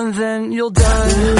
and then you'll die.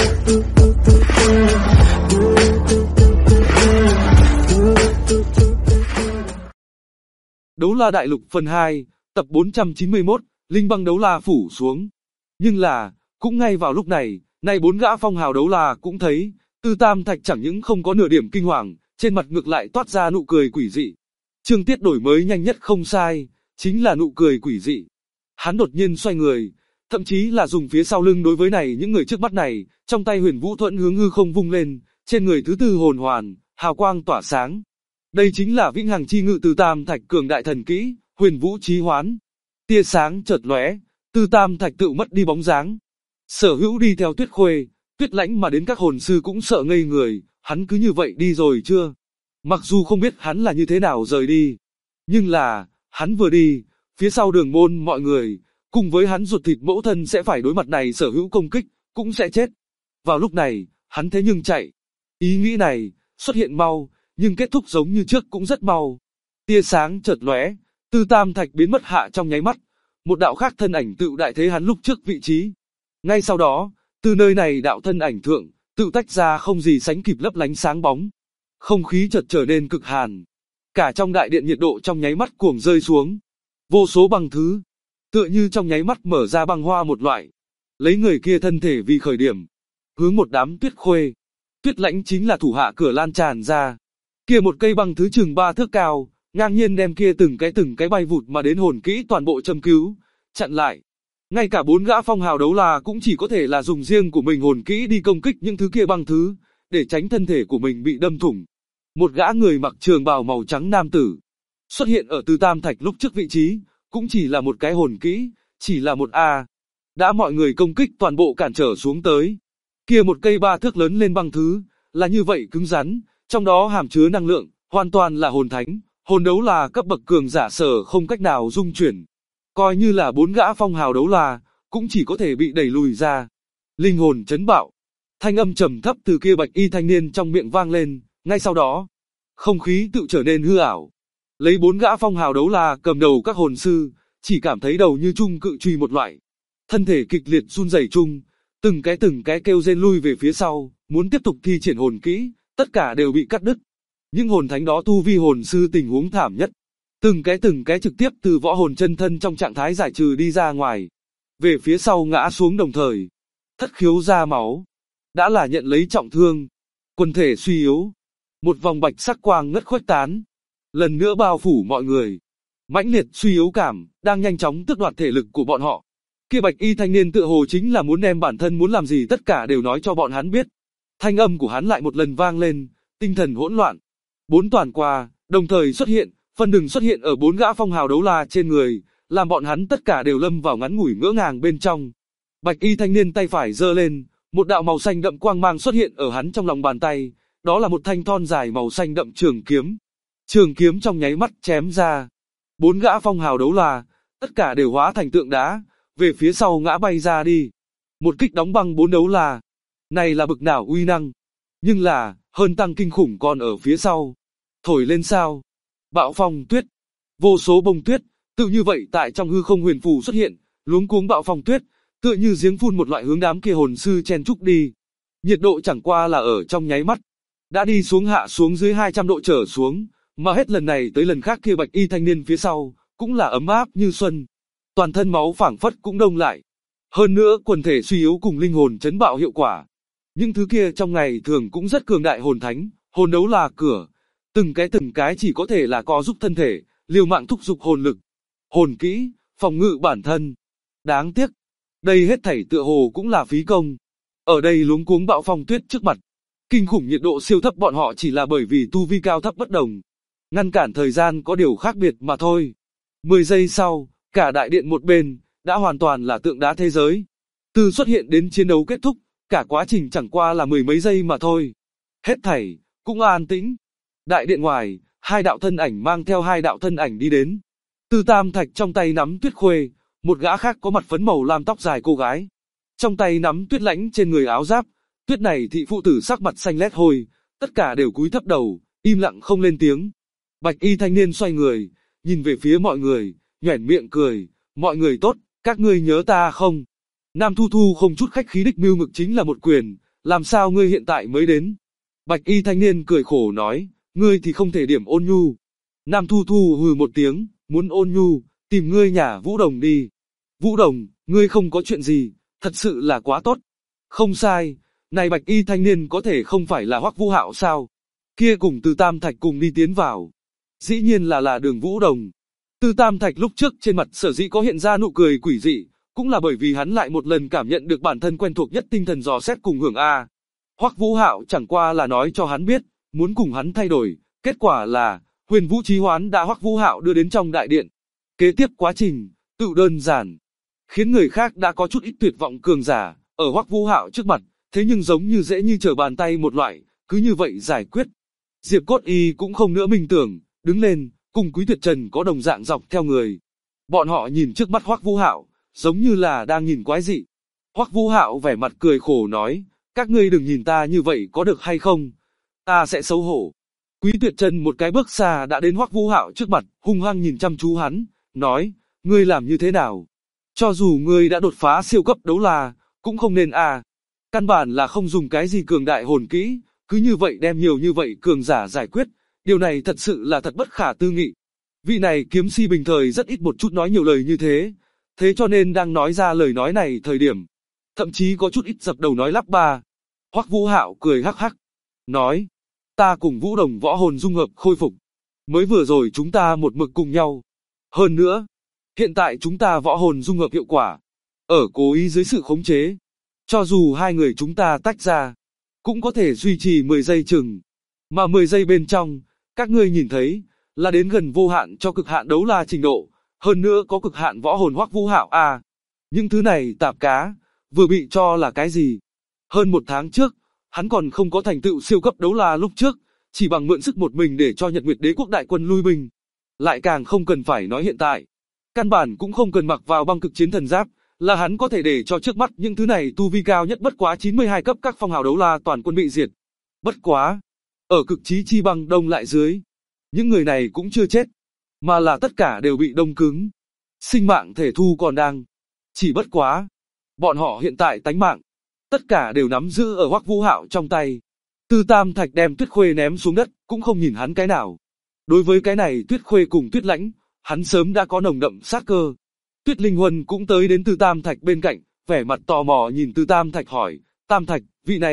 Đấu La Đại Lục phần 2, tập 491, Linh Băng Đấu La phủ xuống. Nhưng là, cũng ngay vào lúc này, bốn gã phong hào đấu la cũng thấy, Tư Tam Thạch chẳng những không có nửa điểm kinh hoàng, trên mặt ngược lại toát ra nụ cười quỷ dị. Chương tiết đổi mới nhanh nhất không sai, chính là nụ cười quỷ dị. Hắn đột nhiên xoay người, thậm chí là dùng phía sau lưng đối với những người trước mắt này, trong tay Huyền Vũ Thuẫn hướng hư không vung lên, trên người thứ tư hồn hoàn, hào quang tỏa sáng. Đây chính là Vĩnh Hằng Chi Ngự Tư Tam Thạch cường đại thần kỹ, Huyền Vũ Chí Hoán. Tia sáng chợt lóe, Tư Tam Thạch tự mất đi bóng dáng. Sở Hữu đi theo Tuyết Khuê, Tuyết Lãnh mà đến các hồn sư cũng sợ ngây người, hắn cứ như vậy đi rồi chưa? Mặc dù không biết hắn là như thế nào rời đi, nhưng là, hắn vừa đi, phía sau Đường Môn mọi người, cùng với hắn ruột thịt mẫu thân sẽ phải đối mặt Sở Hữu công kích, cũng sẽ chết. Vào lúc này, hắn thế nhưng chạy. Ý nghĩ này, xuất hiện mau, nhưng kết thúc giống như trước cũng rất mau. Tia sáng chợt lóe, Tư Tam Thạch biến mất hạ trong nháy mắt, một đạo khác thân ảnh tự đại thế hắn lúc trước vị trí. Ngay sau đó, từ nơi này đạo thân ảnh thượng, tự tách ra không gì sánh kịp lấp lánh sáng bóng. Không khí chợt trở nên cực hàn. Cả trong đại điện nhiệt độ trong nháy mắt cuồng rơi xuống. Vô số băng thứ, tựa như trong nháy mắt mở ra băng hoa một loại. Lấy người kia thân thể vì khởi điểm, hướng một đám Tuyết Khuê, Tuyết Lãnh chính là thủ hạ cửa lan tràn ra. Kia một cây băng thứ chừng 3 thước cao, ngang nhiên đem kia từng cái bay vụt mà đến hồn kỹ toàn bộ châm cứu, chặn lại. Ngay cả 4 gã phong hào đấu la cũng chỉ có thể là dùng riêng của mình hồn kỹ đi công kích những thứ kia băng thứ, để tránh thân thể của mình bị đâm thủng. Một gã người mặc trường bào màu trắng nam tử, xuất hiện ở Tư Tam Thạch lúc trước vị trí, cũng chỉ là một cái hồn kỹ, chỉ là một A. Đã mọi người công kích toàn bộ cản trở xuống tới. Kia một cây 3 thước lớn lên băng thứ, là như vậy cứng rắn, trong đó hàm chứa năng lượng, hoàn toàn là hồn thánh, hồn đấu la cấp bậc cường giả sở không cách nào dung chuyển. Coi như là 4 gã phong hào đấu la, cũng chỉ có thể bị đẩy lùi ra. Linh hồn chấn bạo. Thanh âm trầm thấp từ kia bạch y thanh niên trong miệng vang lên, ngay sau đó, không khí tự trở nên hư ảo. Lấy 4 gã phong hào đấu la cầm đầu các hồn sư, chỉ cảm thấy đầu như chung cự truy một loại. Thân thể kịch liệt run rẩy chung, từng cái kêu rên lui về phía sau, muốn tiếp tục thi triển hồn kỹ, tất cả đều bị cắt đứt. Những hồn thánh đó tu vi hồn sư tình huống thảm nhất. Từng cái trực tiếp từ võ hồn chân thân trong trạng thái giải trừ đi ra ngoài. Về phía sau ngã xuống đồng thời. Thất khiếu ra máu. Đã là nhận lấy trọng thương. Quần thể suy yếu. Một vòng bạch sắc quang ngất khuếch tán. Lần nữa bao phủ mọi người. Mãnh liệt suy yếu cảm, đang nhanh chóng tước đoạt thể lực của bọn họ. Kia bạch y thanh niên tựa hồ chính là muốn đem bản thân muốn làm gì tất cả đều nói cho bọn hắn biết. Thanh âm của hắn lại một lần vang lên, tinh thần hỗn loạn. 4 toàn qua, đồng thời xuất hiện, phân đừng xuất hiện ở 4 gã phong hào đấu la trên người, làm bọn hắn tất cả đều lâm vào ngắn ngủi ngỡ ngàng bên trong. Bạch y thanh niên tay phải giơ lên, một đạo màu xanh đậm quang mang xuất hiện ở hắn trong lòng bàn tay, đó là một thanh thon dài màu xanh đậm trường kiếm. Trường kiếm trong nháy mắt chém ra. 4 gã phong hào đấu la, tất cả đều hóa thành tượng đá, về phía sau ngã bay ra đi. Một kích đóng băng 4 đấu la. Này là bực nào uy năng. Nhưng là, hơn tăng kinh khủng còn ở phía sau. Thổi lên sao? Bạo phong tuyết. Vô số bông tuyết, tự như vậy tại trong hư không huyền phù xuất hiện, luống cuống bạo phong tuyết, tựa như giếng phun một loại hướng đám kia hồn sư chen trúc đi. Nhiệt độ chẳng qua là ở trong nháy mắt. Đã đi xuống hạ xuống dưới 200 độ trở xuống, mà hết lần này tới lần khác kia bạch y thanh niên phía sau, cũng là ấm áp như xuân. Toàn thân máu phảng phất cũng đông lại. Hơn nữa quần thể suy yếu cùng linh hồn chấn bạo hiệu quả. Những thứ kia trong ngày thường cũng rất cường đại hồn thánh, hồn đấu là cửa. Từng cái chỉ có thể là co giúp thân thể, liều mạng thúc giục hồn lực. Hồn kỹ, phòng ngự bản thân. Đáng tiếc. Đây hết thảy tựa hồ cũng là phí công. Ở đây luống cuống bạo phong tuyết trước mặt. Kinh khủng nhiệt độ siêu thấp bọn họ chỉ là bởi vì tu vi cao thấp bất đồng. Ngăn cản thời gian có điều khác biệt mà thôi. 10 giây sau, cả đại điện một bên, đã hoàn toàn là tượng đá thế giới. Từ xuất hiện đến chiến đấu kết thúc, cả quá trình chẳng qua là 10 mấy giây mà thôi. Hết thảy, cũng an tĩnh. Đại điện ngoài, 2 đạo thân ảnh mang theo 2 đạo thân ảnh đi đến. Tư Tam Thạch trong tay nắm Tuyết Khuê, một gã khác có mặt phấn màu lam tóc dài cô gái. Trong tay nắm Tuyết Lãnh trên người áo giáp, Tuyết này thị phụ tử sắc mặt xanh lét hôi, tất cả đều cúi thấp đầu, im lặng không lên tiếng. Bạch y thanh niên xoay người, nhìn về phía mọi người, nhoẻn miệng cười, mọi người tốt, các ngươi nhớ ta không? Nam Thu Thu không chút khách khí đích mưu ngực chính là một quyền, làm sao ngươi hiện tại mới đến? Bạch y thanh niên cười khổ nói, ngươi thì không thể điểm ôn nhu. Nam Thu Thu hừ một tiếng, muốn ôn nhu, tìm ngươi nhà Vũ Đồng đi. Vũ Đồng, ngươi không có chuyện gì, thật sự là quá tốt. Không sai, này bạch y thanh niên có thể không phải là Hoắc Vũ Hạo sao? Kia cùng Từ Tam Thạch cùng đi tiến vào. Dĩ nhiên là Đường Vũ Đồng. Từ Tam Thạch lúc trước trên mặt sở dĩ có hiện ra nụ cười quỷ dị, cũng là bởi vì hắn lại một lần cảm nhận được bản thân quen thuộc nhất tinh thần dò xét cùng hưởng A. Hoắc Vũ Hạo chẳng qua là nói cho hắn biết, muốn cùng hắn thay đổi, kết quả là, Huyền Vũ Chí Hoán đã Hoắc Vũ Hạo đưa đến trong đại điện. Kế tiếp quá trình, tự đơn giản, khiến người khác đã có chút ít tuyệt vọng cường giả, ở Hoắc Vũ Hạo trước mặt, thế nhưng giống như dễ như trở bàn tay một loại, cứ như vậy giải quyết. Diệp Cốt Y cũng không nữa minh tưởng, đứng lên, cùng Quý Tuyệt Trần có đồng dạng dọc theo người. Bọn họ nhìn trước mắt Hoắc Vũ Hạo, giống như là đang nhìn quái dị. Hoắc Vũ Hạo vẻ mặt cười khổ nói, các ngươi đừng nhìn ta như vậy có được hay không? Ta sẽ xấu hổ. Quý Tuyệt Trần một cái bước xa đã đến Hoắc Vũ Hạo trước mặt, hung hăng nhìn chăm chú hắn, nói, ngươi làm như thế nào? Cho dù ngươi đã đột phá siêu cấp đấu la, cũng không nên à. Căn bản là không dùng cái gì cường đại hồn kỹ, cứ như vậy đem nhiều như vậy cường giả giải quyết, điều này thật sự là thật bất khả tư nghị. Vị này kiếm si bình thời rất ít một chút nói nhiều lời như thế cho nên đang nói ra lời nói này thời điểm, thậm chí có chút ít dập đầu nói lắp ba. Hoắc Vũ Hạo cười hắc hắc, nói, ta cùng Vũ Đồng võ hồn dung hợp khôi phục, mới vừa rồi chúng ta một mực cùng nhau. Hơn nữa, hiện tại chúng ta võ hồn dung hợp hiệu quả, ở cố ý dưới sự khống chế, cho dù hai người chúng ta tách ra, cũng có thể duy trì 10 giây chừng, mà 10 giây bên trong, các ngươi nhìn thấy, là đến gần vô hạn cho cực hạn đấu la trình độ, hơn nữa có cực hạn võ hồn Hoắc Vũ Hạo à. Những thứ này tạp cá, vừa bị cho là cái gì? Hơn một tháng trước, hắn còn không có thành tựu siêu cấp đấu la lúc trước, chỉ bằng mượn sức một mình để cho Nhật Nguyệt Đế quốc đại quân lui binh. Lại càng không cần phải nói hiện tại. Căn bản cũng không cần mặc vào băng cực chiến thần giáp, là hắn có thể để cho trước mắt những thứ này tu vi cao nhất bất quá 92 cấp các phong hào đấu la toàn quân bị diệt. Bất quá, ở cực chí chi băng đông lại dưới, những người này cũng chưa chết, mà là tất cả đều bị đông cứng. Sinh mạng thể thu còn đang. Chỉ bất quá, bọn họ hiện tại tánh mạng, tất cả đều nắm giữ ở Hoắc Vũ Hạo trong tay. Từ Tam Thạch đem Tuyết Khuê ném xuống đất, cũng không nhìn hắn cái nào. Đối với cái này Tuyết Khuê cùng Tuyết Lãnh, hắn sớm đã có nồng đậm sát cơ. Tuyết Linh Huân cũng tới đến Từ Tam Thạch bên cạnh, vẻ mặt tò mò nhìn Từ Tam Thạch hỏi, Tam Thạch, vị này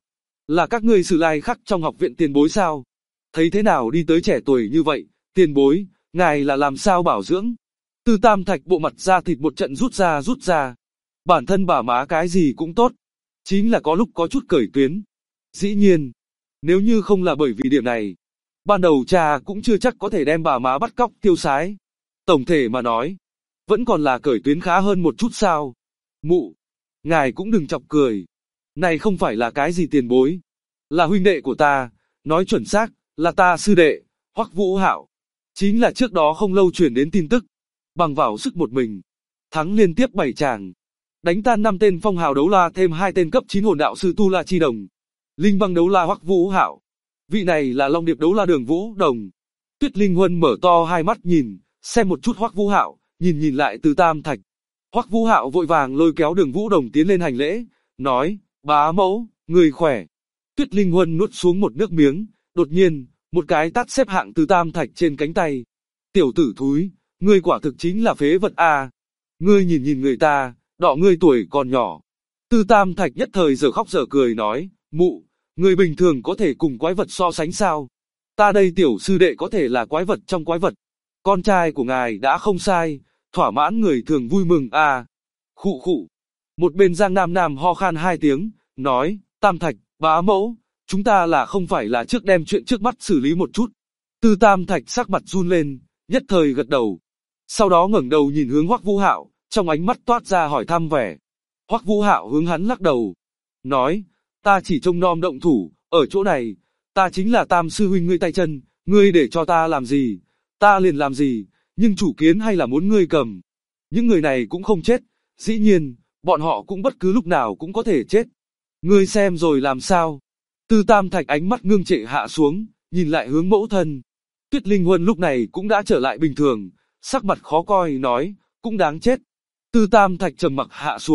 là các ngươi Sử Lai Khắc trong học viện tiền bối sao? Thấy thế nào đi tới trẻ tuổi như vậy, tiền bối, ngài là làm sao bảo dưỡng? Từ Tam Thạch bộ mặt da thịt một trận rút ra. Bản thân bà má cái gì cũng tốt, chính là có lúc có chút cởi tuyến. Dĩ nhiên, nếu như không là bởi vì điểm này, ban đầu cha cũng chưa chắc có thể đem bà má bắt cóc tiêu sái. Tổng thể mà nói, vẫn còn là cởi tuyến khá hơn một chút sao. Mụ, ngài cũng đừng chọc cười. Này không phải là cái gì tiền bối, là huynh đệ của ta, nói chuẩn xác, là ta sư đệ, Hoắc Vũ Hạo. Chính là trước đó không lâu truyền đến tin tức, bằng vào sức một mình, thắng liên tiếp 7 tràng, đánh tan 5 tên phong hào đấu la thêm 2 tên cấp 9 hồn đạo sư Tu La Chi Đồng. Linh băng đấu la Hoắc Vũ Hạo. Vị này là Long Điệp đấu la Đường Vũ Đồng. Tuyết Linh Huân mở to hai mắt nhìn, xem một chút Hoắc Vũ Hạo, nhìn lại Từ Tam Thạch. Hoắc Vũ Hạo vội vàng lôi kéo Đường Vũ Đồng tiến lên hành lễ, nói, bá mẫu, người khỏe. Tuyết Linh Huân nuốt xuống một nước miếng, đột nhiên, một cái tát xếp hạng Từ Tam Thạch trên cánh tay. Tiểu tử thúi, ngươi quả thực chính là phế vật a. Ngươi nhìn người ta, đọ ngươi tuổi còn nhỏ. Từ Tam Thạch nhất thời giờ khóc giờ cười nói, mụ, người bình thường có thể cùng quái vật so sánh sao? Ta đây tiểu sư đệ có thể là quái vật trong quái vật. Con trai của ngài đã không sai, thỏa mãn người thường vui mừng à. Khụ khụ. Một bên Giang Nam Nam ho khan 2 tiếng, nói, Tam Thạch, bá mẫu, chúng ta là không phải là trước đem chuyện trước mắt xử lý một chút. Từ Tam Thạch sắc mặt run lên, nhất thời gật đầu. Sau đó ngẩng đầu nhìn hướng Hoắc Vũ Hạo, trong ánh mắt toát ra hỏi thăm vẻ. Hoắc Vũ Hạo hướng hắn lắc đầu, nói, ta chỉ trông nom động thủ, ở chỗ này, ta chính là Tam sư huynh ngươi tay chân, ngươi để cho ta làm gì, ta liền làm gì, nhưng chủ kiến hay là muốn ngươi cầm. Những người này cũng không chết, dĩ nhiên, bọn họ cũng bất cứ lúc nào cũng có thể chết. Ngươi xem rồi làm sao? Từ Tam Thạch ánh mắt ngưng trệ hạ xuống, nhìn lại hướng mẫu thân. Tuyết Linh Huân lúc này cũng đã trở lại bình thường, sắc mặt khó coi nói, cũng đáng chết. Từ Tam Thạch trầm mặc hạ xuống,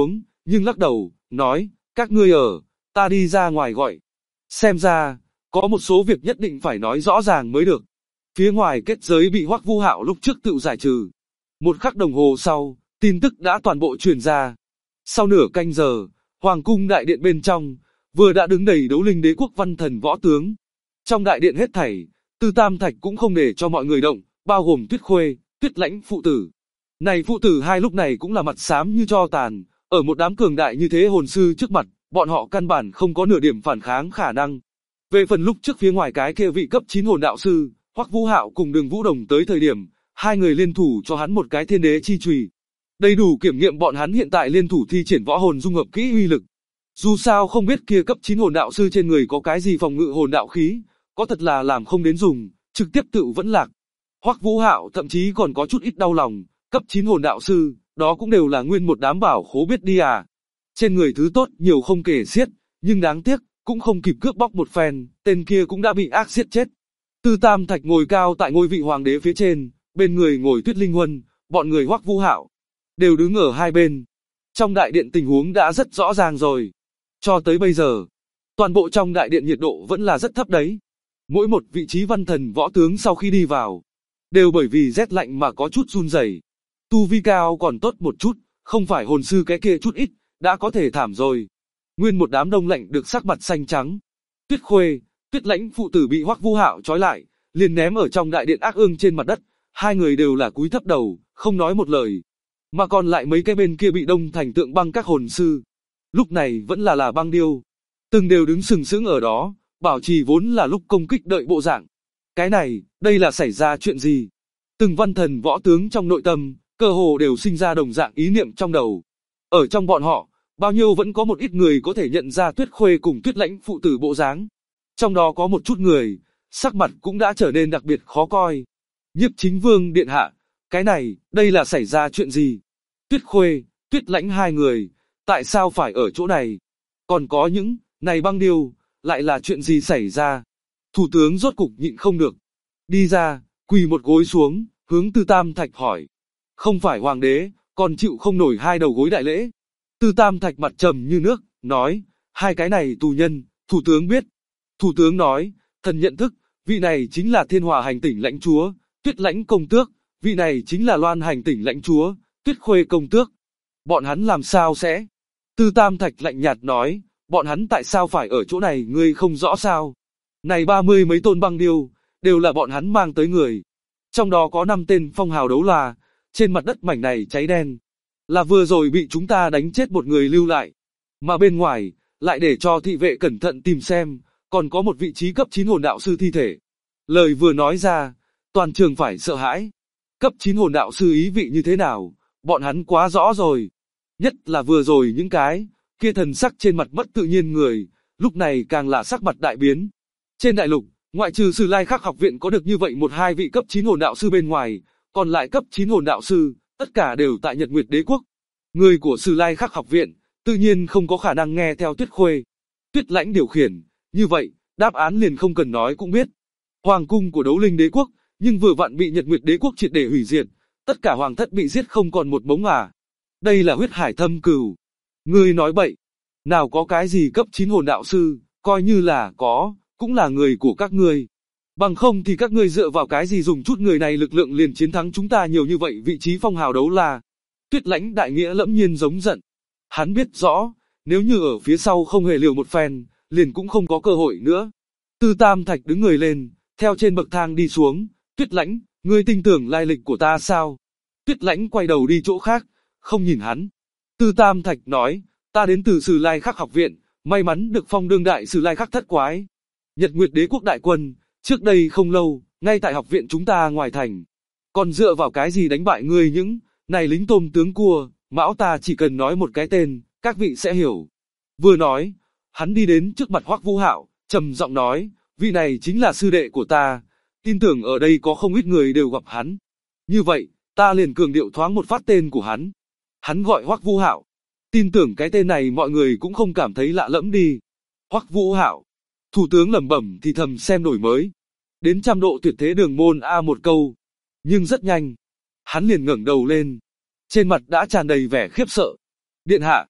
nhưng lắc đầu, nói, các ngươi ta đi ra ngoài gọi. Xem ra, có một số việc nhất định phải nói rõ ràng mới được. Phía ngoài kết giới bị Hoắc Vũ Hạo lúc trước tự giải trừ. Một khắc đồng hồ sau, tin tức đã toàn bộ truyền ra. Sau nửa canh giờ, Hoàng cung đại điện bên trong, vừa đã đứng đầy Đấu Linh Đế quốc văn thần võ tướng. Trong đại điện hết thảy, Tư Tam Thạch cũng không để cho mọi người động, bao gồm Tuyết Khuê, Tuyết Lãnh phụ tử. Này phụ tử hai lúc này cũng là mặt xám như tro tàn, ở một đám cường đại như thế hồn sư trước mặt, bọn họ căn bản không có nửa điểm phản kháng khả năng. Về phần lúc trước phía ngoài cái kia vị cấp 9 hồn đạo sư, Hoắc Vũ Hạo cùng Đường Vũ Đồng tới thời điểm, hai người liên thủ cho hắn một cái thiên đế chi chùy. Đầy đủ kiểm nghiệm bọn hắn hiện tại liên thủ thi triển võ hồn dung hợp kỹ uy lực. Dù sao không biết kia cấp 9 hồn đạo sư trên người có cái gì phòng ngự hồn đạo khí, có thật là làm không đến dùng, trực tiếp tự vẫn lạc. Hoắc Vũ Hạo thậm chí còn có chút ít đau lòng, cấp 9 hồn đạo sư, đó cũng đều là nguyên một đám bảo khố biết đi à. Trên người thứ tốt nhiều không kể xiết, nhưng đáng tiếc, cũng không kịp cướp bóc một phen, tên kia cũng đã bị ác giết chết. Tư Tam Thạch ngồi cao tại ngôi vị hoàng đế phía trên, bên người ngồi Tuyết Linh Huân, bọn người Hoắc Vũ Hạo đều đứng ở hai bên. Trong đại điện tình huống đã rất rõ ràng rồi. Cho tới bây giờ, toàn bộ trong đại điện nhiệt độ vẫn là rất thấp đấy. Mỗi một vị trí văn thần võ tướng sau khi đi vào, đều bởi vì rét lạnh mà có chút run rẩy. Tu vi cao còn tốt một chút, không phải hồn sư cái kia chút ít, đã có thể thảm rồi. Nguyên một đám đông lạnh được sắc mặt xanh trắng. Tuyết Khuê, Tuyết Lãnh phụ tử bị Hoắc Vũ Hạo trói lại, liền ném ở trong đại điện ác ương trên mặt đất, hai người đều là cúi thấp đầu, không nói một lời. Mà còn lại mấy cái bên kia bị đông thành tượng băng các hồn sư, lúc này vẫn là băng điêu, từng đều đứng sừng sững ở đó, bảo trì vốn là lúc công kích đợi bộ dạng. Cái này, đây là xảy ra chuyện gì? Từng văn thần võ tướng trong nội tâm, cơ hồ đều sinh ra đồng dạng ý niệm trong đầu. Ở trong bọn họ, bao nhiêu vẫn có một ít người có thể nhận ra Tuyết Khuê cùng Tuyết Lãnh phụ tử bộ dáng. Trong đó có một chút người, sắc mặt cũng đã trở nên đặc biệt khó coi. Nhiếp Chính Vương điện hạ, cái này, đây là xảy ra chuyện gì? Tuyết Khuê, Tuyết Lãnh hai người, tại sao phải ở chỗ này? Còn có những, này băng điêu, lại là chuyện gì xảy ra? Thủ tướng rốt cục nhịn không được. Đi ra, quỳ một gối xuống, hướng Tư Tam Thạch hỏi. Không phải hoàng đế, còn chịu không nổi hai đầu gối đại lễ. Tư Tam Thạch mặt trầm như nước, nói, hai cái này tù nhân, thủ tướng biết. Thủ tướng nói, thần nhận thức, vị này chính là Thiên Hòa hành tỉnh lãnh chúa, Tuyết Lãnh công tước, vị này chính là Loan hành tỉnh lãnh chúa, Tuyết Khuê công tước. Bọn hắn làm sao sẽ? Tư Tam Thạch lạnh nhạt nói, bọn hắn tại sao phải ở chỗ này ngươi không rõ sao? Này 30 mấy tôn băng điêu, đều là bọn hắn mang tới người. Trong đó có 5 tên phong hào đấu la, trên mặt đất mảnh này cháy đen. Là vừa rồi bị chúng ta đánh chết một người lưu lại. Mà bên ngoài, lại để cho thị vệ cẩn thận tìm xem, còn có một vị trí cấp 9 hồn đạo sư thi thể. Lời vừa nói ra, toàn trường phải sợ hãi. Cấp 9 hồn đạo sư ý vị như thế nào, bọn hắn quá rõ rồi. Nhất là vừa rồi những cái, kia thần sắc trên mặt mất tự nhiên người, lúc này càng là sắc mặt đại biến. Trên đại lục, ngoại trừ Sử Lai Khắc học viện có được như vậy một hai vị cấp 9 hồn đạo sư bên ngoài, còn lại cấp 9 hồn đạo sư, tất cả đều tại Nhật Nguyệt Đế quốc. Người của Sử Lai Khắc học viện, tự nhiên không có khả năng nghe theo Tuyết Khuê, Tuyết Lãnh điều khiển, như vậy, đáp án liền không cần nói cũng biết. Hoàng cung của Đấu Linh Đế quốc, nhưng vừa vặn bị Nhật Nguyệt Đế quốc triệt để hủy diệt, tất cả hoàng thất bị giết không còn một mống à. Đây là huyết hải thâm cừu. Ngươi nói bậy, nào có cái gì cấp 9 hồn đạo sư, coi như là có, cũng là người của các ngươi. Bằng không thì các ngươi dựa vào cái gì dùng chút người này lực lượng liền chiến thắng chúng ta nhiều như vậy vị trí phong hào đấu la. Tuyết Lãnh đại nghĩa lẫm nhiên giống giận. Hắn biết rõ, nếu như ở phía sau không hề liều một phen, liền cũng không có cơ hội nữa. Tư Tam Thạch đứng người lên, theo trên bậc thang đi xuống. Tuyết Lãnh, ngươi tin tưởng lai lịch của ta sao? Tuyết Lãnh quay đầu đi chỗ khác, không nhìn hắn. Tư Tam Thạch nói, ta đến từ Sử Lai Khắc học viện, may mắn được phong đương đại Sử Lai Khắc thất quái. Nhật Nguyệt Đế quốc đại quân, trước đây không lâu, ngay tại học viện chúng ta ngoài thành. Còn dựa vào cái gì đánh bại ngươi những, này lính tôm tướng cua, mão ta chỉ cần nói một cái tên, các vị sẽ hiểu. Vừa nói, hắn đi đến trước mặt Hoắc Vũ Hạo, trầm giọng nói, vị này chính là sư đệ của ta, tin tưởng ở đây có không ít người đều gặp hắn. Như vậy, ta liền cường điệu thoáng một phát tên của hắn. Hắn gọi Hoắc Vũ Hạo. Tin tưởng cái tên này mọi người cũng không cảm thấy lạ lẫm đi. Hoắc Vũ Hạo. Thủ tướng lẩm bẩm thì thầm xem đổi mới. Đến 100 độ tuyệt thế đường môn A một câu. Nhưng rất nhanh. Hắn liền ngẩng đầu lên. Trên mặt đã tràn đầy vẻ khiếp sợ. Điện hạ.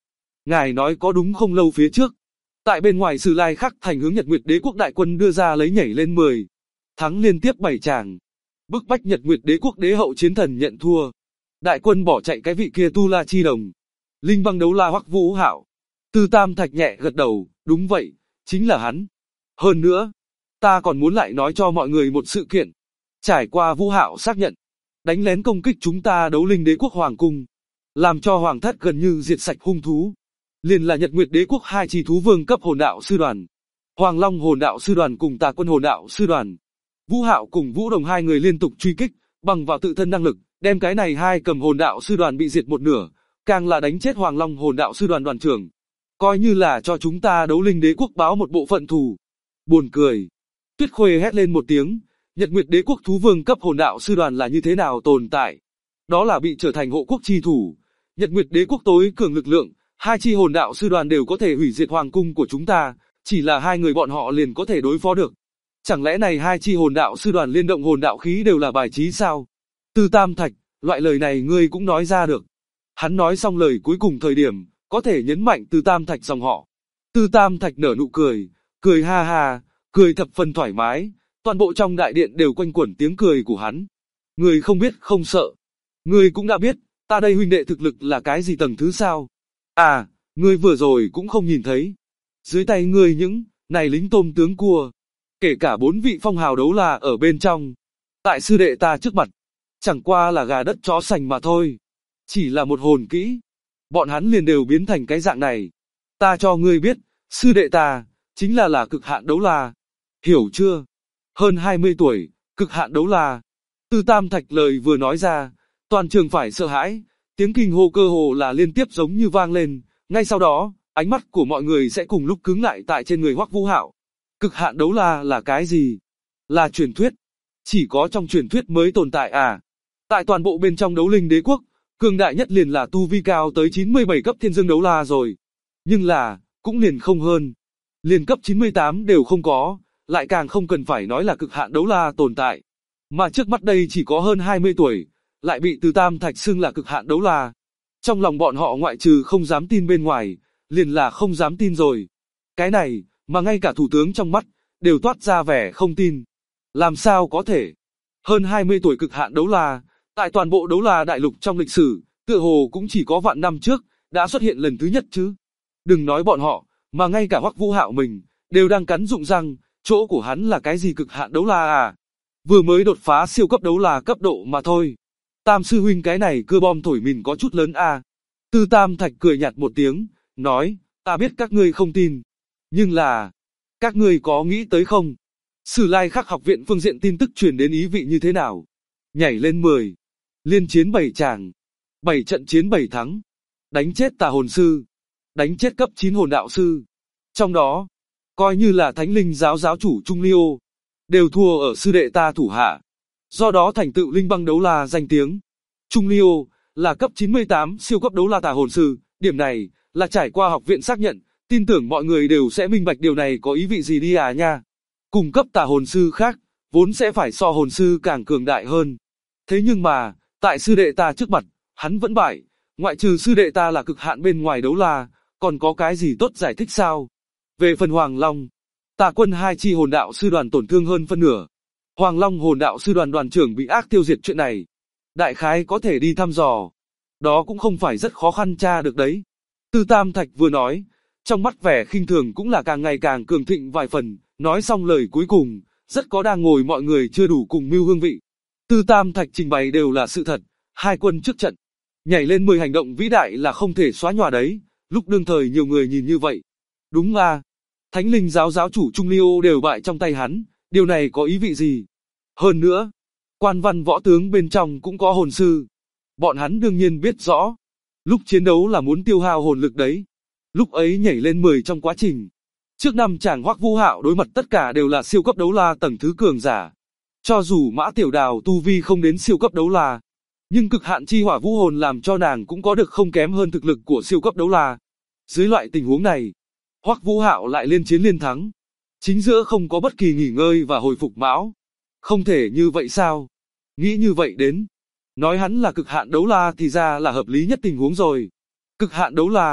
Ngài nói có đúng không? Lâu phía trước, tại bên ngoài Sử Lai Khắc thành hướng Nhật Nguyệt Đế quốc đại quân đưa ra lấy nhảy lên 10 thắng liên tiếp 7 tràng, bức bách Nhật Nguyệt Đế quốc đế hậu chiến thần nhận thua. Đại quân bỏ chạy cái vị kia Tu La Chi Đồng. Linh băng đấu la Hoắc Vũ Hạo. Tư Tam Thạch nhẹ gật đầu, đúng vậy, chính là hắn. Hơn nữa, ta còn muốn lại nói cho mọi người một sự kiện. Trải qua Vũ Hạo xác nhận, đánh lén công kích chúng ta Đấu Linh Đế quốc hoàng cung, làm cho hoàng thất gần như diệt sạch hung thú. Liền là Nhật Nguyệt Đế quốc 2 chi thú vương cấp hồn đạo sư đoàn, Hoàng Long hồn đạo sư đoàn cùng Tà Quân hồn đạo sư đoàn. Vũ Hạo cùng Vũ Đồng hai người liên tục truy kích, bằng vào tự thân năng lực, đem cái này 2 cầm hồn đạo sư đoàn bị diệt một nửa, càng là đánh chết Hoàng Long hồn đạo sư đoàn đoàn trưởng. Coi như là cho chúng ta Đấu Linh Đế quốc báo một bộ phận thù. Buồn cười. Tuyết Khuê hét lên một tiếng, Nhật Nguyệt Đế quốc thú vương cấp hồn đạo sư đoàn là như thế nào tồn tại? Đó là bị trở thành hộ quốc chi thủ. Nhật Nguyệt Đế quốc tối cường lực lượng, 2 chi hồn đạo sư đoàn đều có thể hủy diệt hoàng cung của chúng ta, chỉ là 2 người bọn họ liền có thể đối phó được. Chẳng lẽ này 2 chi hồn đạo sư đoàn liên động hồn đạo khí đều là bài trí sao? Tư Tam Thạch, loại lời này ngươi cũng nói ra được. Hắn nói xong lời cuối cùng thời điểm, có thể nhấn mạnh Tư Tam Thạch dòng họ. Tư Tam Thạch nở nụ cười, cười ha ha, cười thập phần thoải mái, toàn bộ trong đại điện đều quanh quẩn tiếng cười của hắn. Ngươi không biết không sợ. Ngươi cũng đã biết, ta đây huynh đệ thực lực là cái gì tầng thứ sao? À, ngươi vừa rồi cũng không nhìn thấy. Dưới tay ngươi những này lính tôm tướng cua, kể cả 4 vị phong hào đấu la ở bên trong. Tại sư đệ ta trước mặt, chẳng qua là gà đất chó sành mà thôi. Chỉ là một hồn kỹ, bọn hắn liền đều biến thành cái dạng này. Ta cho ngươi biết, sư đệ ta, chính là cực hạn đấu la. Hiểu chưa? Hơn 20 tuổi, cực hạn đấu la. Tư Tam Thạch lời vừa nói ra, toàn trường phải sợ hãi, tiếng kinh hô cơ hồ là liên tiếp giống như vang lên. Ngay sau đó, ánh mắt của mọi người sẽ cùng lúc cứng lại tại trên người Hoắc Vũ Hạo. Cực hạn đấu la là cái gì? Là truyền thuyết. Chỉ có trong truyền thuyết mới tồn tại à? Tại toàn bộ bên trong Đấu Linh Đế quốc, cường đại nhất liền là tu vi cao tới 97 cấp Thiên Dương đấu la rồi. Nhưng là, cũng liền không hơn. Liền cấp 98 đều không có, lại càng không cần phải nói là cực hạn đấu la tồn tại. Mà trước mắt đây chỉ có hơn 20 tuổi, lại bị Từ Tam Thạch xưng là cực hạn đấu la. Trong lòng bọn họ ngoại trừ không dám tin bên ngoài, liền là không dám tin rồi. Cái này, mà ngay cả thủ tướng trong mắt, đều toát ra vẻ không tin. Làm sao có thể? Hơn 20 tuổi cực hạn đấu la, tại toàn bộ đấu la đại lục trong lịch sử, tựa hồ cũng chỉ có vạn năm trước, đã xuất hiện lần thứ nhất chứ. Đừng nói bọn họ, mà ngay cả Hoắc Vũ Hạo mình, đều đang cắn rụng răng, chỗ của hắn là cái gì cực hạn đấu la à? Vừa mới đột phá siêu cấp đấu la cấp độ mà thôi. Tam sư huynh cái này cưa bom thổi mìn có chút lớn à? Tư Tam Thạch cười nhạt một tiếng, nói, ta biết các ngươi không tin. Nhưng là, các ngươi có nghĩ tới không? Sử Lai Khắc học viện phương diện tin tức truyền đến ý vị như thế nào? Nhảy lên 10. Liên chiến 7 tràng. 7 trận chiến 7 thắng. Đánh chết tà hồn sư. Đánh chết cấp 9 hồn đạo sư. Trong đó, coi như là thánh linh giáo giáo chủ Trung Liêu, đều thua ở sư đệ ta thủ hạ. Do đó thành tựu linh băng đấu la danh tiếng. Trung Liêu là cấp 98 siêu cấp đấu la tà hồn sư, điểm này là trải qua học viện xác nhận, tin tưởng mọi người đều sẽ minh bạch điều này có ý vị gì đi à nha. Cùng cấp tà hồn sư khác, vốn sẽ phải so hồn sư càng cường đại hơn. Thế nhưng mà, tại sư đệ ta trước mặt, hắn vẫn bại, ngoại trừ sư đệ ta là cực hạn bên ngoài đấu la, còn có cái gì tốt giải thích sao? Về phần Hoàng Long, Tà Quân 2 chi hồn đạo sư đoàn tổn thương hơn phân nửa. Hoàng Long hồn đạo sư đoàn đoàn trưởng bị ác tiêu diệt chuyện này. Đại khái có thể đi thăm dò. Đó cũng không phải rất khó khăn tra được đấy. Tư Tam Thạch vừa nói, trong mắt vẻ khinh thường cũng là càng ngày càng cường thịnh vài phần, nói xong lời cuối cùng, rất có đang ngồi mọi người chưa đủ cùng mưu hương vị. Tư Tam Thạch trình bày đều là sự thật, 2 quân trước trận. Nhảy lên 10 hành động vĩ đại là không thể xóa nhòa đấy, lúc đương thời nhiều người nhìn như vậy. Đúng à, Thánh linh giáo giáo chủ Trung Liêu đều bại trong tay hắn, điều này có ý vị gì? Hơn nữa, quan văn võ tướng bên trong cũng có hồn sư. Bọn hắn đương nhiên biết rõ, lúc chiến đấu là muốn tiêu hao hồn lực đấy. Lúc ấy nhảy lên 10 trong quá trình. Trước năm chàng Hoắc Vũ Hạo đối mặt tất cả đều là siêu cấp đấu la tầng thứ cường giả. Cho dù Mã Tiểu Đào tu vi không đến siêu cấp đấu la, nhưng cực hạn chi hỏa vũ hồn làm cho nàng cũng có được không kém hơn thực lực của siêu cấp đấu la. Dưới loại tình huống này, Hoắc Vũ Hạo lại liên chiến liên thắng. Chính giữa không có bất kỳ nghỉ ngơi và hồi phục mão. Không thể như vậy sao? Nghĩ như vậy đến. Nói hắn là cực hạn đấu la thì ra là hợp lý nhất tình huống rồi. Cực hạn đấu la,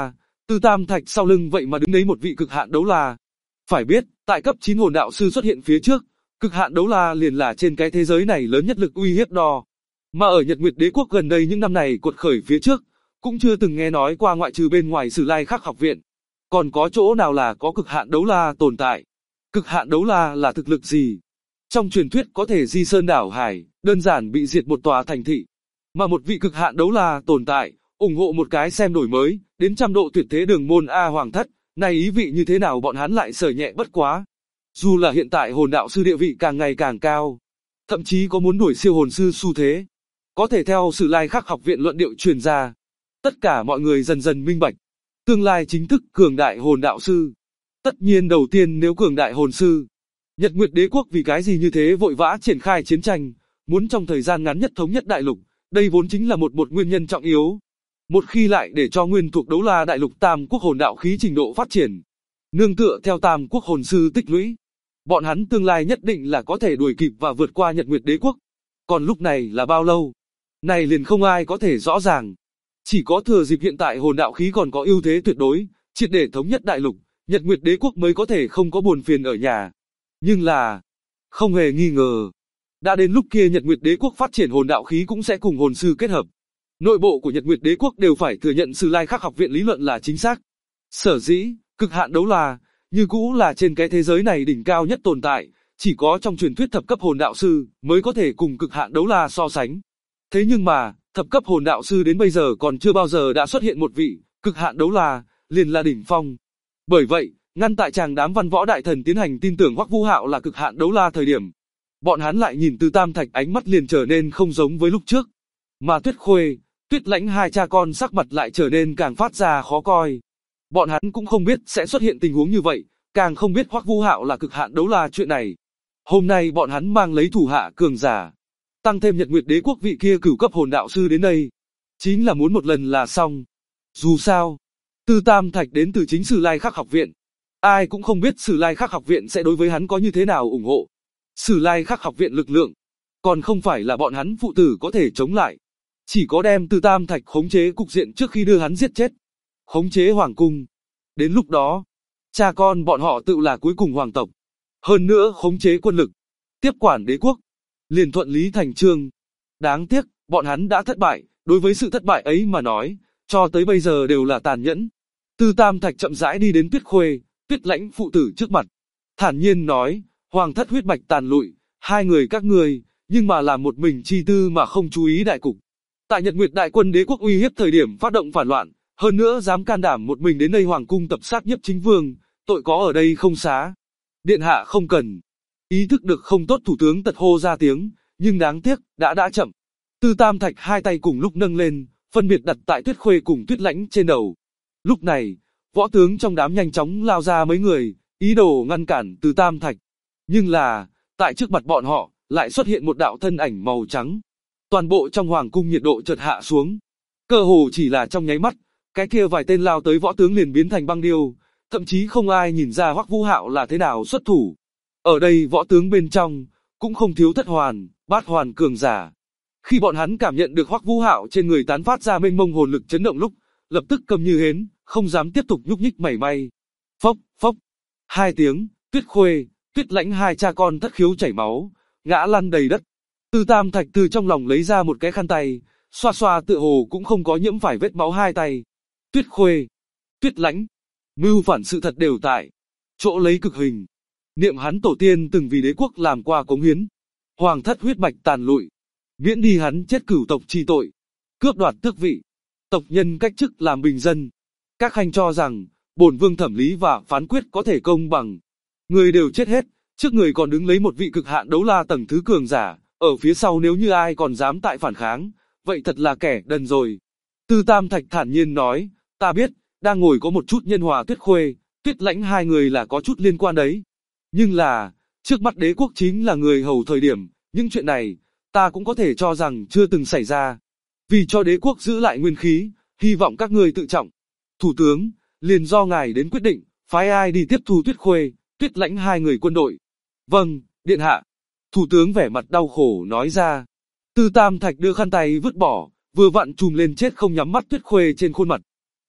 Từ Tam Thạch sau lưng vậy mà đứng đấy một vị cực hạn đấu la. Phải biết, tại cấp 9 hồn đạo sư xuất hiện phía trước, cực hạn đấu la liền là trên cái thế giới này lớn nhất lực uy hiếp đo. Mà ở Nhật Nguyệt Đế quốc gần đây những năm này quật khởi phía trước, cũng chưa từng nghe nói qua ngoại trừ bên ngoài Sử Lai Khắc học viện. Còn có chỗ nào là có cực hạn đấu la tồn tại? Cực hạn đấu la là thực lực gì? Trong truyền thuyết có thể di sơn đảo hải, đơn giản bị diệt một tòa thành thị. Mà một vị cực hạn đấu la tồn tại, ủng hộ một cái xem đổi mới, đến trăm độ tuyệt thế đường môn A Hoàng Thất, này ý vị như thế nào bọn hắn lại sở nhẹ bất quá. Dù là hiện tại hồn đạo sư địa vị càng ngày càng cao, thậm chí có muốn đuổi siêu hồn sư xu thế. Có thể theo Sử Lai Khắc học viện luận điệu truyền ra, tất cả mọi người dần dần minh bạch. Tương lai chính thức cường đại hồn đạo sư. Tất nhiên đầu tiên nếu cường đại hồn sư, Nhật Nguyệt Đế quốc vì cái gì như thế vội vã triển khai chiến tranh, muốn trong thời gian ngắn nhất thống nhất đại lục, đây vốn chính là một nguyên nhân trọng yếu. Một khi lại để cho nguyên thuộc đấu la đại lục tam quốc hồn đạo khí trình độ phát triển, nương tựa theo tam quốc hồn sư tích lũy, bọn hắn tương lai nhất định là có thể đuổi kịp và vượt qua Nhật Nguyệt Đế quốc. Còn lúc này là bao lâu? Này liền không ai có thể rõ ràng. Chỉ có thừa dịp hiện tại hồn đạo khí còn có ưu thế tuyệt đối, triệt để thống nhất đại lục, Nhật Nguyệt Đế quốc mới có thể không có buồn phiền ở nhà. Nhưng là, không hề nghi ngờ, đã đến lúc kia Nhật Nguyệt Đế quốc phát triển hồn đạo khí cũng sẽ cùng hồn sư kết hợp. Nội bộ của Nhật Nguyệt Đế quốc đều phải thừa nhận Sử Lai Khắc học viện lý luận là chính xác. Sở dĩ, cực hạn đấu la, như cũ là trên cái thế giới này đỉnh cao nhất tồn tại, chỉ có trong truyền thuyết thập cấp hồn đạo sư mới có thể cùng cực hạn đấu la so sánh. Thế nhưng mà, thập cấp hồn đạo sư đến bây giờ còn chưa bao giờ đã xuất hiện một vị cực hạn đấu la, liền là đỉnh phong. Bởi vậy, ngăn tại chàng đám văn võ đại thần tiến hành tin tưởng Hoắc Vũ Hạo là cực hạn đấu la thời điểm, bọn hắn lại nhìn Từ Tam Thạch ánh mắt liền trở nên không giống với lúc trước. Mà Tuyết Khuê, Tuyết Lãnh hai cha con sắc mặt lại trở nên càng phát ra khó coi. Bọn hắn cũng không biết sẽ xuất hiện tình huống như vậy, càng không biết Hoắc Vũ Hạo là cực hạn đấu la chuyện này. Hôm nay bọn hắn mang lấy thủ hạ cường giả, tăng thêm Nhật Nguyệt Đế quốc vị kia cửu cấp hồn đạo sư đến đây, chính là muốn một lần là xong. Dù sao, Từ Tam Thạch đến từ chính Sử Lai Khắc học viện, ai cũng không biết Sử Lai Khắc học viện sẽ đối với hắn có như thế nào ủng hộ. Sử Lai Khắc học viện lực lượng, còn không phải là bọn hắn phụ tử có thể chống lại. Chỉ có đem Từ Tam Thạch khống chế cục diện trước khi đưa hắn giết chết. Khống chế hoàng cung. Đến lúc đó, cha con bọn họ tự là cuối cùng hoàng tộc. Hơn nữa khống chế quân lực, tiếp quản đế quốc, liền thuận lý thành chương. Đáng tiếc, bọn hắn đã thất bại, đối với sự thất bại ấy mà nói, cho tới bây giờ đều là tàn nhẫn. Từ Tam Thạch chậm rãi đi đến Tuyết Khuê, Tuyết Lãnh phụ tử trước mặt, thản nhiên nói, hoàng thất huyết mạch tàn lụi, hai người các ngươi, nhưng mà làm một mình chi tư mà không chú ý đại cục. Tại Nhật Nguyệt đại quân đế quốc uy hiếp thời điểm phát động phản loạn, hơn nữa dám can đảm một mình đến đây hoàng cung tập sát Nhiếp Chính Vương, tội có ở đây không xá. Điện hạ không cần. Ý thức được không tốt thủ tướng tật hô ra tiếng, nhưng đáng tiếc, đã chậm. Từ Tam Thạch hai tay cùng lúc nâng lên, phân biệt đặt tại Tuyết Khuê cùng Tuyết Lãnh trên đầu. Lúc này, võ tướng trong đám nhanh chóng lao ra mấy người, ý đồ ngăn cản Từ Tam Thạch. Nhưng là, tại trước mặt bọn họ, lại xuất hiện một đạo thân ảnh màu trắng. Toàn bộ trong hoàng cung nhiệt độ chợt hạ xuống. Cơ hồ chỉ là trong nháy mắt, cái kia vài tên lao tới võ tướng liền biến thành băng điêu, thậm chí không ai nhìn ra Hoắc Vũ Hạo là thế nào xuất thủ. Ở đây võ tướng bên trong, cũng không thiếu thất hoàn, bát hoàn cường giả. Khi bọn hắn cảm nhận được Hoắc Vũ Hạo trên người tán phát ra mênh mông hồn lực chấn động lúc, lập tức câm như hến, không dám tiếp tục nhúc nhích mảy may. Phốc, phốc, hai tiếng, Tuyết Khuê, Tuyết Lãnh hai cha con thất khiếu chảy máu, ngã lăn đầy đất. Từ Tam Thạch từ trong lòng lấy ra một cái khăn tay, xoa xoa tựa hồ cũng không có nhiễm phải vết máu hai tay. Tuyết Khuê, Tuyết Lãnh, mưu phản sự thật đều tại chỗ lấy cực hình. Niệm hắn tổ tiên từng vì đế quốc làm qua cống hiến, hoàng thất huyết mạch tàn lụi, miễn đi hắn chết cửu tộc chi tội, cướp đoạt tước vị, tộc nhân cách chức làm bình dân. Các khanh cho rằng bổn vương thẩm lý và phán quyết có thể công bằng. Người đều chết hết, trước người còn đứng lấy một vị cực hạn đấu la tầng thứ cường giả, ở phía sau nếu như ai còn dám tại phản kháng, vậy thật là kẻ đần rồi. Từ Tam Thạch thản nhiên nói, ta biết, đang ngồi có một chút nhân hòa Tuyết Khuê, Tuyết Lãnh hai người là có chút liên quan đấy. Nhưng là, trước mắt đế quốc chính là người hầu thời điểm, những chuyện này, ta cũng có thể cho rằng chưa từng xảy ra. Vì cho đế quốc giữ lại nguyên khí, hy vọng các ngươi tự trọng. Thủ tướng, liền do ngài đến quyết định, phái ai đi tiếp thu Tuyết Khuê, Tuyết Lãnh hai người quân đội. Vâng, điện hạ. Thủ tướng vẻ mặt đau khổ nói ra. Từ Tam Thạch đưa khăn tay vứt bỏ, vừa vặn chùm lên chết không nhắm mắt Tuyết Khuê trên khuôn mặt.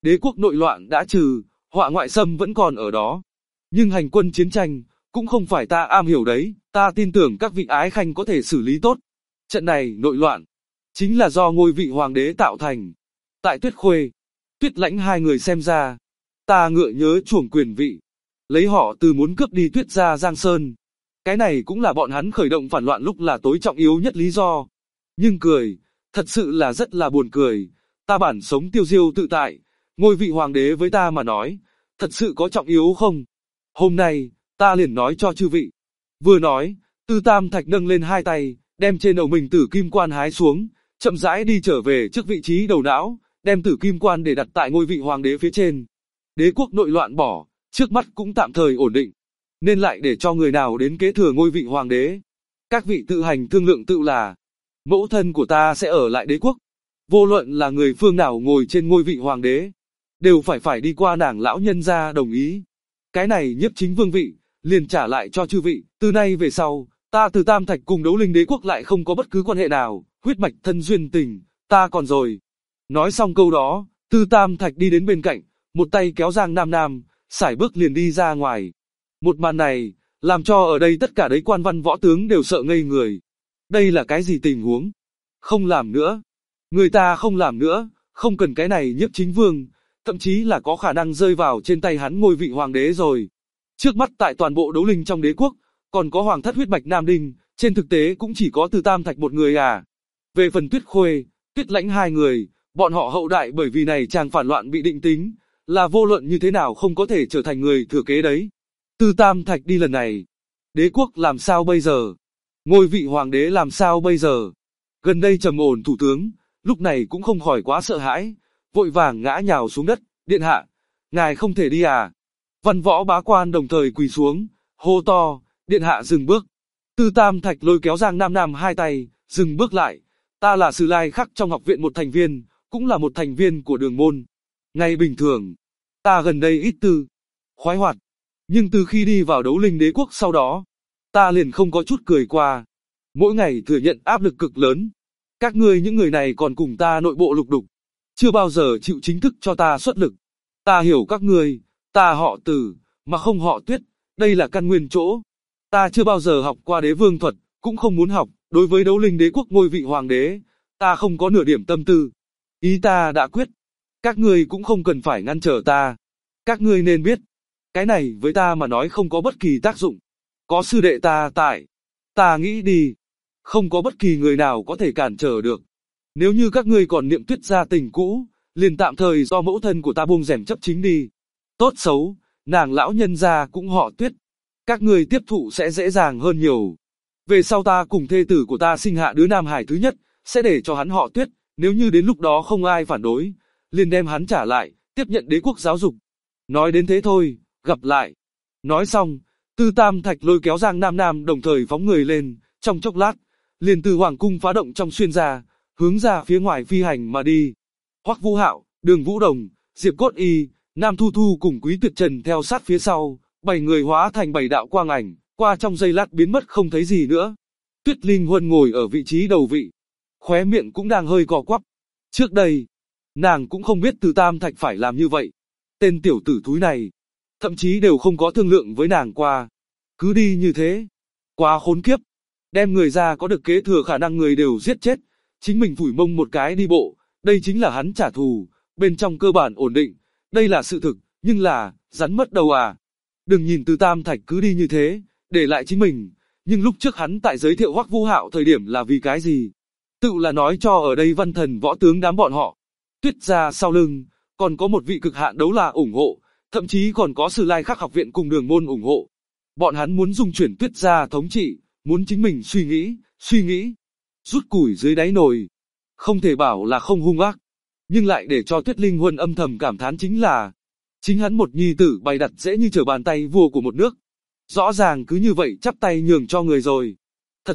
Đế quốc nội loạn đã trừ, họa ngoại xâm vẫn còn ở đó. Nhưng hành quân chiến tranh, cũng không phải ta am hiểu đấy, ta tin tưởng các vị ái khanh có thể xử lý tốt. Trận này nội loạn, chính là do ngôi vị hoàng đế tạo thành. Tại Tuyết Khuê, Tuyết Lãnh hai người xem ra, ta ngựa nhớ chuồng quyền vị, lấy họ Từ muốn cướp đi Tuyết gia Giang Sơn. Cái này cũng là bọn hắn khởi động phản loạn lúc là tối trọng yếu nhất lý do. Nhưng cười, thật sự là rất là buồn cười, ta bản sống tiêu diêu tự tại, ngôi vị hoàng đế với ta mà nói, thật sự có trọng yếu không? Hôm nay, ta liền nói cho chư vị. Vừa nói, Tư Tam Thạch nâng lên hai tay, đem trên đầu mình tử kim quan hái xuống, chậm rãi đi trở về trước vị trí đầu não, đem tử kim quan để đặt tại ngôi vị hoàng đế phía trên. Đế quốc nội loạn bỏ, trước mắt cũng tạm thời ổn định, nên lại để cho người nào đến kế thừa ngôi vị hoàng đế. Các vị tự hành thương lượng tự là, mẫu thân của ta sẽ ở lại đế quốc. Vô luận là người phương nào ngồi trên ngôi vị hoàng đế, đều phải đi qua nàng lão nhân gia đồng ý. Cái này Nhiếp Chính Vương vị, liền trả lại cho chư vị, từ nay về sau, ta Từ Tam Thạch cùng Đấu Linh đế quốc lại không có bất cứ quan hệ nào, huyết mạch thân duyên tình, ta còn rồi. Nói xong câu đó, Tư Tam Thạch đi đến bên cạnh, một tay kéo Giang Nam Nam, sải bước liền đi ra ngoài. Một màn này, làm cho ở đây tất cả đấy quan văn võ tướng đều sợ ngây người. Đây là cái gì tình huống? Không làm nữa. Người ta không làm nữa, không cần cái này Nhiếp Chính Vương, thậm chí là có khả năng rơi vào trên tay hắn ngôi vị hoàng đế rồi. Trước mắt tại toàn bộ Đấu Linh trong đế quốc, còn có hoàng thất huyết mạch Nam Đinh, trên thực tế cũng chỉ có Từ Tam Thạch một người à. Về phần Tuyết Khuê, Tuyết Lãnh hai người, bọn họ hậu đại bởi vì này chàng phản loạn bị định tính, là vô luận như thế nào không có thể trở thành người thừa kế đấy. Từ Tam Thạch đi lần này, đế quốc làm sao bây giờ? Ngôi vị hoàng đế làm sao bây giờ? Gần đây trầm ổn thủ tướng, lúc này cũng không khỏi quá sợ hãi, vội vàng ngã nhào xuống đất, điện hạ, ngài không thể đi à? Văn võ bá quan đồng thời quỳ xuống, hô to, điện hạ dừng bước. Tư Tam Thạch lôi kéo Giang Nam Nam hai tay, dừng bước lại, ta là Sử Lai Khắc trong học viện một thành viên, cũng là một thành viên của đường môn. Ngày bình thường, ta gần đây ít tư, khoái hoạt, nhưng từ khi đi vào Đấu Linh đế quốc sau đó, ta liền không có chút cười qua. Mỗi ngày thừa nhận áp lực cực lớn. Các ngươi những người này còn cùng ta nội bộ lục đục, chưa bao giờ chịu chính thức cho ta xuất lực. Ta hiểu các ngươi, ta họ Từ, mà không họ Tuyết, đây là căn nguyên chỗ. Ta chưa bao giờ học qua đế vương thuật, cũng không muốn học, đối với Đấu Linh đế quốc ngôi vị hoàng đế, ta không có nửa điểm tâm tư. Ý ta đã quyết, các ngươi cũng không cần phải ngăn trở ta. Các ngươi nên biết, cái này với ta mà nói không có bất kỳ tác dụng. Có sư đệ ta tại, ta nghĩ đi, không có bất kỳ người nào có thể cản trở được. Nếu như các ngươi còn niệm Tuyết gia tình cũ, liền tạm thời do mẫu thân của ta buông rèm chấp chính đi. Tốt xấu, nàng lão nhân gia cũng họ Tuyết. Các ngươi tiếp thụ sẽ dễ dàng hơn nhiều. Về sau ta cùng thê tử của ta sinh hạ đứa nam hải thứ nhất, sẽ để cho hắn họ Tuyết, nếu như đến lúc đó không ai phản đối, liền đem hắn trả lại, tiếp nhận đế quốc giáo dục. Nói đến thế thôi, gặp lại. Nói xong, Tư Tam Thạch lôi kéo Giang Nam Nam đồng thời phóng người lên, trong chốc lát, liền từ hoàng cung phá động trong xuyên ra, hướng ra phía ngoài phi hành mà đi. Hoắc Vũ Hạo, Đường Vũ Đồng, Diệp Cốt Y, Nam Thu Thu cùng Quý Tuyệt Trần theo sát phía sau, 7 người hóa thành 7 đạo quang ảnh, qua trong giây lát biến mất không thấy gì nữa. Tuyết Linh Huân ngồi ở vị trí đầu vị, khóe miệng cũng đang hơi co quắp. Trước đây, nàng cũng không biết Từ Tam Thạch phải làm như vậy. Tên tiểu tử thúi này, thậm chí đều không có thương lượng với nàng qua. Cứ đi như thế, quá khốn kiếp. Đem người ra có được kế thừa khả năng người đều giết chết, chính mình phủi mông một cái đi bộ, đây chính là hắn trả thù, bên trong cơ bản ổn định, đây là sự thực, nhưng là, rắn mất đầu à. Đừng nhìn Từ Tam Thạch cứ đi như thế, để lại chính mình, nhưng lúc trước hắn tại giới thiệu Hoắc Vũ Hạo thời điểm là vì cái gì? Tự là nói cho ở đây văn thần võ tướng đám bọn họ. Tuyết gia sau lưng, còn có một vị cực hạn đấu la ủng hộ, thậm chí còn có Sử Lai Khắc học viện cùng đường môn ủng hộ. Bọn hắn muốn dung chuyển Tuyết gia thống trị, muốn chính mình suy nghĩ, rút củi dưới đáy nồi. Không thể bảo là không hung ác, nhưng lại để cho Tuyết Linh Huân âm thầm cảm thán chính là, chính hắn một nhi tử bày đặt dễ như trở bàn tay vua của một nước. Rõ ràng cứ như vậy chắp tay nhường cho người rồi. Thật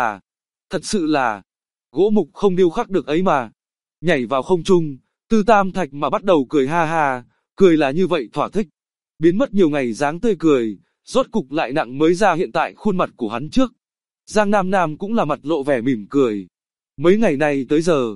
sự là, gỗ mục không điêu khắc được ấy mà. Nhảy vào không trung, Tư Tam Thạch mà bắt đầu cười ha ha, cười là như vậy thỏa thích. Biến mất nhiều ngày dáng tươi cười, rốt cục lại nặng mới ra hiện tại khuôn mặt của hắn trước. Giang Nam Nam cũng là mặt lộ vẻ mỉm cười. Mấy ngày này tới giờ,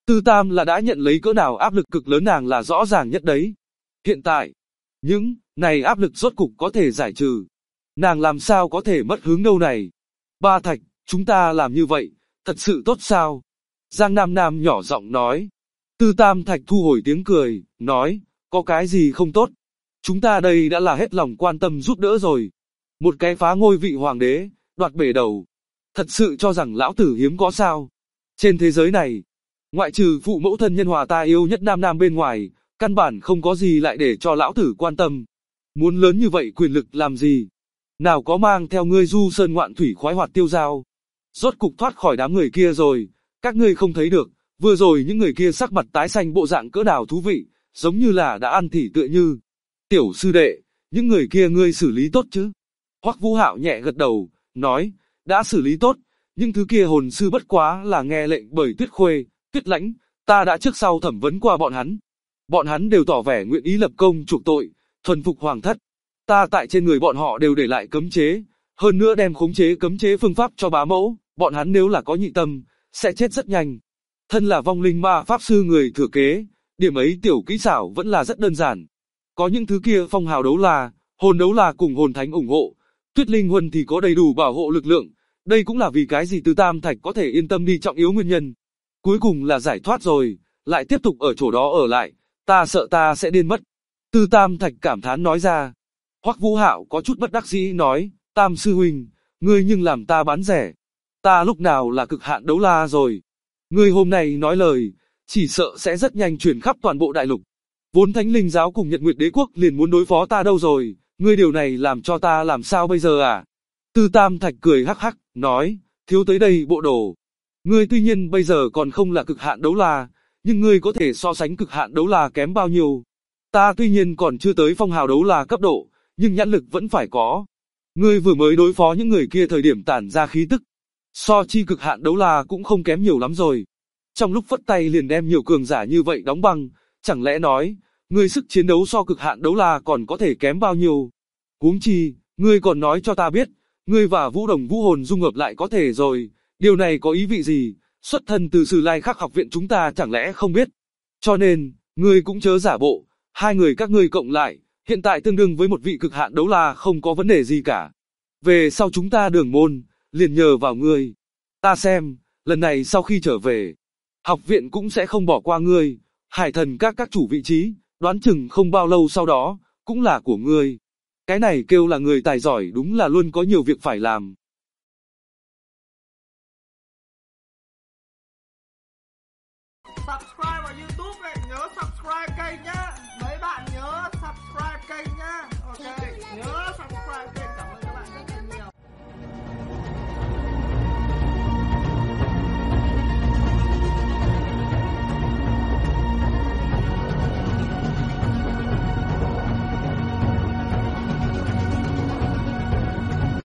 Tư Tam là đã nhận lấy cỡ nào áp lực cực lớn nàng là rõ ràng nhất đấy. Hiện tại, những này áp lực rốt cục có thể giải trừ. Nàng làm sao có thể mất hướng đâu này. Ba Thạch, chúng ta làm như vậy, thật sự tốt sao? Giang Nam Nam nhỏ giọng nói. Tư Tam Thạch thu hồi tiếng cười, nói, có cái gì không tốt? Chúng ta đây đã là hết lòng quan tâm giúp đỡ rồi. Một cái phá ngôi vị hoàng đế, đoạt bể đầu. Thật sự cho rằng lão tử hiếm có sao? Trên thế giới này, ngoại trừ phụ mẫu thân nhân hòa ta yêu nhất Nam Nam bên ngoài, căn bản không có gì lại để cho lão tử quan tâm. Muốn lớn như vậy quyền lực làm gì? Nào có mang theo ngươi du sơn ngoạn thủy khoái hoạt tiêu dao. Rốt cục thoát khỏi đám người kia rồi, các ngươi không thấy được, vừa rồi những người kia sắc mặt tái xanh bộ dạng cỡ nào thú vị, giống như là đã ăn thỉ tựa như. Tiểu sư đệ, những người kia ngươi xử lý tốt chứ? Hoắc Vũ Hạo nhẹ gật đầu, nói, đã xử lý tốt, nhưng thứ kia hồn sư bất quá là nghe lệnh bởi Tuyết Khuê, Tuyết Lãnh, ta đã trước sau thẩm vấn qua bọn hắn. Bọn hắn đều tỏ vẻ nguyện ý lập công chuộc tội, thuần phục hoàng thất. Ta tại trên người bọn họ đều để lại cấm chế, hơn nữa đem khống chế cấm chế phương pháp cho bá mẫu, bọn hắn nếu là có nhị tâm, sẽ chết rất nhanh. Thân là vong linh ma pháp sư người thừa kế, điểm ấy tiểu kỹ xảo vẫn là rất đơn giản. Có những thứ kia phong hào đấu la, hồn đấu la cùng hồn thánh ủng hộ, Tuyết Linh Huân thì có đầy đủ bảo hộ lực lượng, đây cũng là vì cái gì Tư Tam Thạch có thể yên tâm đi trọng yếu nguyên nhân. Cuối cùng là giải thoát rồi, lại tiếp tục ở chỗ đó ở lại, ta sợ ta sẽ điên mất. Tư Tam Thạch cảm thán nói ra. Hoắc Vũ Hạo có chút bất đắc dĩ nói, Tam sư huynh, ngươi nhưng làm ta bán rẻ. Ta lúc nào là cực hạn đấu la rồi. Ngươi hôm nay nói lời, chỉ sợ sẽ rất nhanh truyền khắp toàn bộ đại lục. Vốn Thánh Linh giáo cùng Nhật Nguyệt Đế quốc liền muốn đối phó ta đâu rồi, ngươi điều này làm cho ta làm sao bây giờ à? Tư Tam Thạch cười hắc hắc, nói, thiếu tới đây bộ đồ. Ngươi tuy nhiên bây giờ còn không là cực hạn đấu la, nhưng ngươi có thể so sánh cực hạn đấu la kém bao nhiêu. Ta tuy nhiên còn chưa tới phong hào đấu la cấp độ, nhưng nhãn lực vẫn phải có. Ngươi vừa mới đối phó những người kia thời điểm tản ra khí tức. So chi cực hạn đấu la cũng không kém nhiều lắm rồi. Trong lúc phất tay liền đem nhiều cường giả như vậy đóng băng, chẳng lẽ nói, ngươi sức chiến đấu so cực hạn đấu la còn có thể kém bao nhiêu. Huống chi, ngươi còn nói cho ta biết, ngươi và Vũ Đồng Vũ Hồn dung hợp lại có thể rồi, điều này có ý vị gì, xuất thân từ Sử Lai Khắc học viện chúng ta chẳng lẽ không biết. Cho nên, ngươi cũng chớ giả bộ, hai người các ngươi cộng lại, hiện tại tương đương với một vị cực hạn đấu la không có vấn đề gì cả. Về sau chúng ta đường môn, liền nhờ vào ngươi. Ta xem, lần này sau khi trở về, học viện cũng sẽ không bỏ qua ngươi, hải thần các chủ vị trí, đoán chừng không bao lâu sau đó, cũng là của ngươi. Cái này kêu là người tài giỏi đúng là luôn có nhiều việc phải làm. Subscribe vào YouTube này, nhớ subscribe kênh nhá. Mấy bạn nhớ subscribe kênh nhá. Ok, nhớ